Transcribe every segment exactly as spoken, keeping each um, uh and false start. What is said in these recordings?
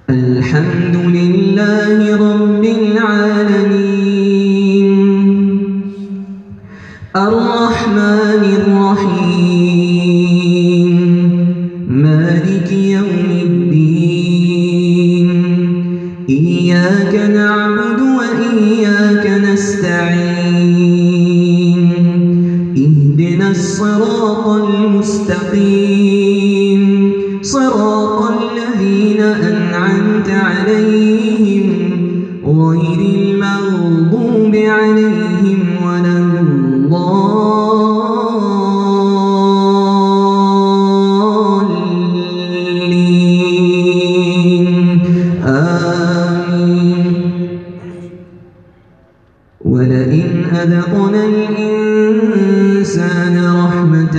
الحمد لله رب العالمين الرحمن الرحيم مالك يوم الدين إياك نعبد وإياك نستعين اهدنا الصراط المستقيم صراط الذين أنعمت عليهم غير المغضوب عليهم ولا الضالين آمين. ولئن أذقنا الإنسان رحمة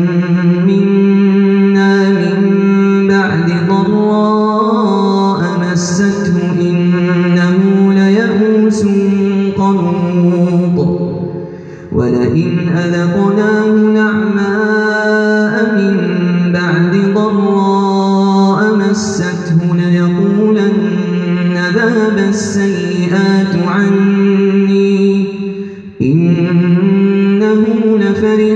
منا من بعد ضراء مسته إنه ليئوس قنوط ولئن أذقناه نعماء من بعد ضراء مسته ليقولن ذهب السيئات عني إنه لفرح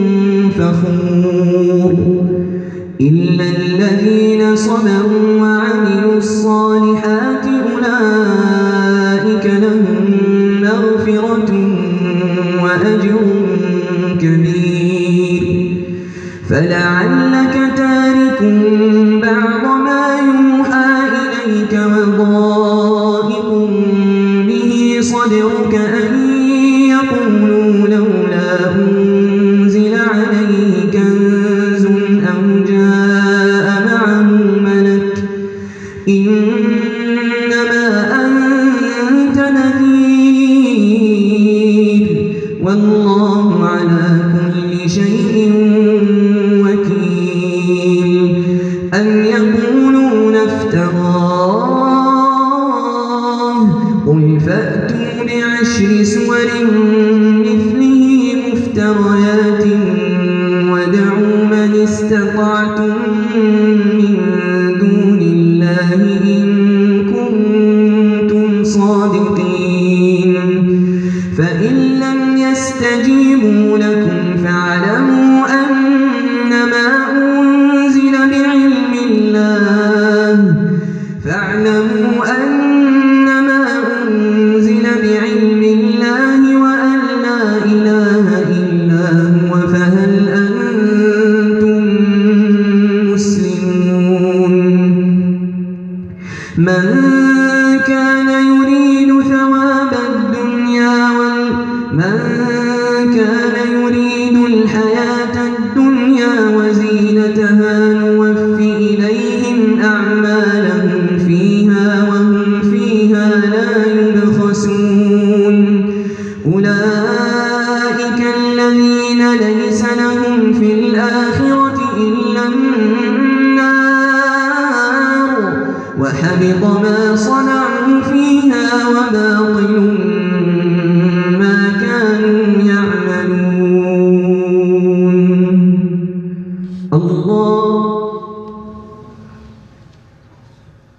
فخور إلا الذين صبروا وعملوا الصالحات أولئك لهم مغفرة وأجر كبير. فلعلك تارك بعض ما يوحى إليك وضائق به صدرك أن يقولوا لولا أنزل عليه كنز أو جاء معه ملك إنما أنت نذير والله على كل شيء وكيل. أم يقولون افتراه قل فأتوا بعشر سور مثله مفتريات وادعوا من استطعتم من دون الله إن كنتم صادقين. فإن لم يستجيبوا لكم فاعلموا أنما أنزل بعلم الله فاعلموا أنما أنزل بعلم الله وأن لا إله إلا هو فهل أنتم مسلمون. من كان يريد ثواب الدنيا من كان يريد الحياة الدنيا وزينتها نوف إليهم أعمالهم فيها وهم فيها لا يبخسون. أولئك الذين ليس لهم في الآخرة إلا النار وحبط ما صنعوا فيها وباطل